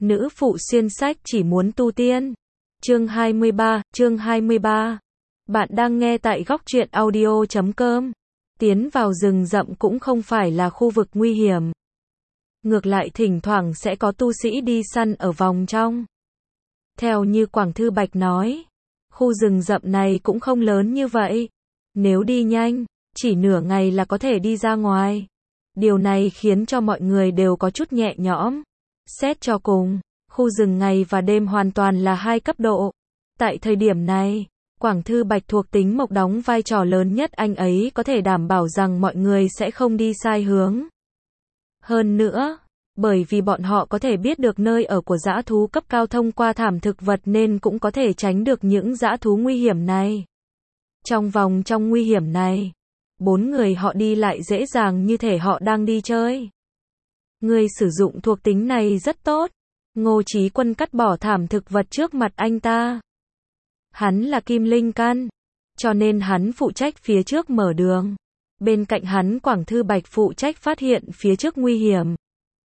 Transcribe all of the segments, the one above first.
Nữ phụ xuyên sách chỉ muốn tu tiên. Chương 23. Bạn đang nghe tại góc truyện audio.com. Tiến vào rừng rậm cũng không phải là khu vực nguy hiểm. Ngược lại thỉnh thoảng sẽ có tu sĩ đi săn ở vòng trong. Theo như Quảng Thư Bạch nói, khu rừng rậm này cũng không lớn như vậy. Nếu đi nhanh, chỉ nửa ngày là có thể đi ra ngoài. Điều này khiến cho mọi người đều có chút nhẹ nhõm. Xét cho cùng, khu rừng ngày và đêm hoàn toàn là hai cấp độ. Tại thời điểm này, Quảng Thư Bạch thuộc tính mộc đóng vai trò lớn nhất, anh ấy có thể đảm bảo rằng mọi người sẽ không đi sai hướng. Hơn nữa, bởi vì bọn họ có thể biết được nơi ở của dã thú cấp cao thông qua thảm thực vật nên cũng có thể tránh được những dã thú nguy hiểm này. Trong vòng trong nguy hiểm này, 4 người họ đi lại dễ dàng như thể họ đang đi chơi. Người sử dụng thuộc tính này rất tốt. Ngô Chí Quân cắt bỏ thảm thực vật trước mặt anh ta. Hắn là kim linh căn, cho nên hắn phụ trách phía trước mở đường. Bên cạnh hắn Quảng Thư Bạch phụ trách phát hiện phía trước nguy hiểm.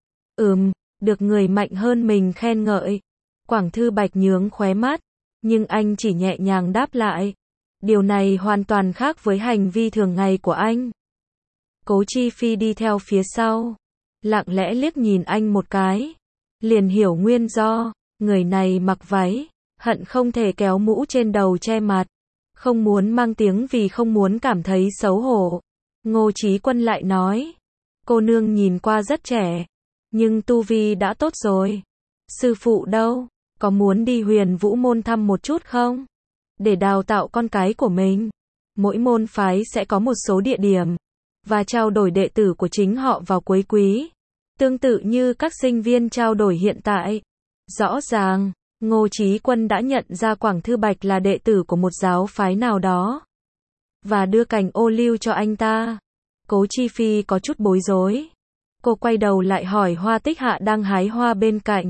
Được người mạnh hơn mình khen ngợi. Quảng Thư Bạch nhướng khóe mắt, nhưng anh chỉ nhẹ nhàng đáp lại. Điều này hoàn toàn khác với hành vi thường ngày của anh. Cố Chi Phi đi theo phía sau, lặng lẽ liếc nhìn anh một cái, liền hiểu nguyên do. Người này mặc váy, hận không thể kéo mũ trên đầu che mặt, không muốn mang tiếng vì không muốn cảm thấy xấu hổ. Ngô Chí Quân lại nói, cô nương nhìn qua rất trẻ, nhưng tu vi đã tốt rồi. Sư phụ đâu, có muốn đi Huyền Vũ môn thăm một chút không? Để đào tạo con cái của mình, mỗi môn phái sẽ có một số địa điểm và trao đổi đệ tử của chính họ vào cuối quý, tương tự như các sinh viên trao đổi hiện tại. Rõ ràng, Ngô Chí Quân đã nhận ra Quảng Thư Bạch là đệ tử của một giáo phái nào đó và đưa cành ô liu cho anh ta. Cố Chi Phi có chút bối rối. Cô quay đầu lại hỏi Hoa Tích Hạ đang hái hoa bên cạnh.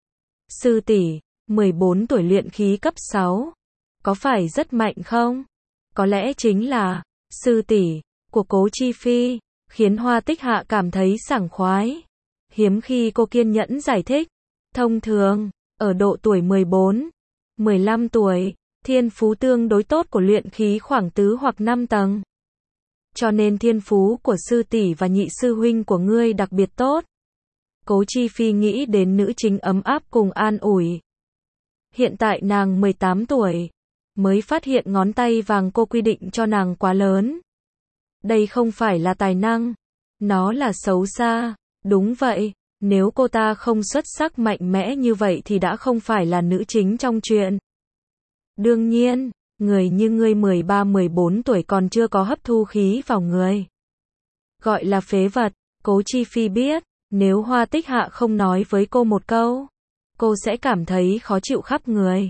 Sư tỷ, 14 tuổi luyện khí cấp 6, có phải rất mạnh không? Có lẽ chính là sư tỷ của Cố Chi Phi, khiến Hoa Tích Hạ cảm thấy sảng khoái. Hiếm khi cô kiên nhẫn giải thích. Thông thường, ở độ tuổi 14, 15 tuổi, thiên phú tương đối tốt của luyện khí khoảng tứ hoặc 5 tầng. Cho nên thiên phú của sư tỷ và nhị sư huynh của ngươi đặc biệt tốt. Cố Chi Phi nghĩ đến nữ chính ấm áp cùng an ủi. Hiện tại nàng 18 tuổi, mới phát hiện ngón tay vàng cô quy định cho nàng quá lớn. Đây không phải là tài năng, nó là xấu xa. Đúng vậy, nếu cô ta không xuất sắc mạnh mẽ như vậy thì đã không phải là nữ chính trong truyện. Đương nhiên, người như ngươi 13-14 tuổi còn chưa có hấp thu khí vào người. Gọi là phế vật. Cố Chi Phi biết, nếu Hoa Tích Hạ không nói với cô một câu, cô sẽ cảm thấy khó chịu khắp người.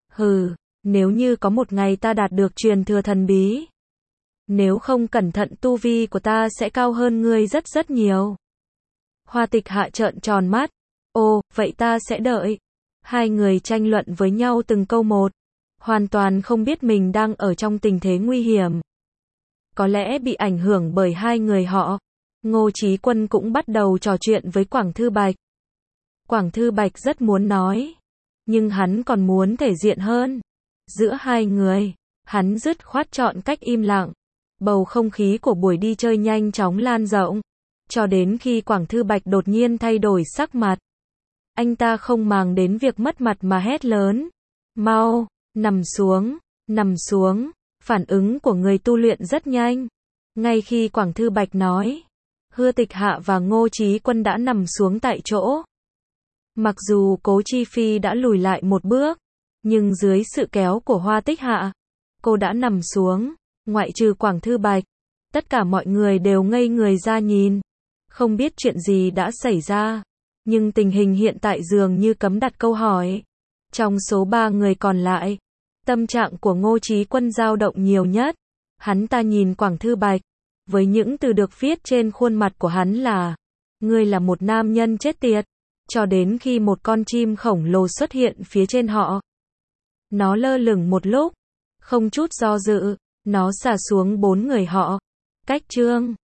Nếu như có một ngày ta đạt được truyền thừa thần bí, nếu không cẩn thận tu vi của ta sẽ cao hơn ngươi rất rất nhiều. Hoa Tích Hạ trợn tròn mắt. Ồ, vậy ta sẽ đợi. Hai người tranh luận với nhau từng câu một, hoàn toàn không biết mình đang ở trong tình thế nguy hiểm. Có lẽ bị ảnh hưởng bởi hai người họ, Ngô Chí Quân cũng bắt đầu trò chuyện với Quảng Thư Bạch. Quảng Thư Bạch rất muốn nói, nhưng hắn còn muốn thể diện hơn. Giữa hai người, hắn dứt khoát chọn cách im lặng. Bầu không khí của buổi đi chơi nhanh chóng lan rộng, cho đến khi Quảng Thư Bạch đột nhiên thay đổi sắc mặt. Anh ta không màng đến việc mất mặt mà hét lớn. Mau, nằm xuống, nằm xuống. Phản ứng của người tu luyện rất nhanh. Ngay khi Quảng Thư Bạch nói, Hứa Tịch Hạ và Ngô Chí Quân đã nằm xuống tại chỗ. Mặc dù Cố Chi Phi đã lùi lại một bước, nhưng dưới sự kéo của Hoa Tích Hạ, cô đã nằm xuống. Ngoại trừ Quảng Thư Bạch, tất cả mọi người đều ngây người ra nhìn, không biết chuyện gì đã xảy ra. Nhưng tình hình hiện tại dường như cấm đặt câu hỏi. Trong số 3 người còn lại, tâm trạng của Ngô Chí Quân dao động nhiều nhất. Hắn ta nhìn Quảng Thư Bạch, với những từ được viết trên khuôn mặt của hắn là: ngươi là một nam nhân chết tiệt. Cho đến khi một con chim khổng lồ xuất hiện phía trên họ. Nó lơ lửng một lúc, không chút do dự, nó xả xuống 4 người họ. Cách chương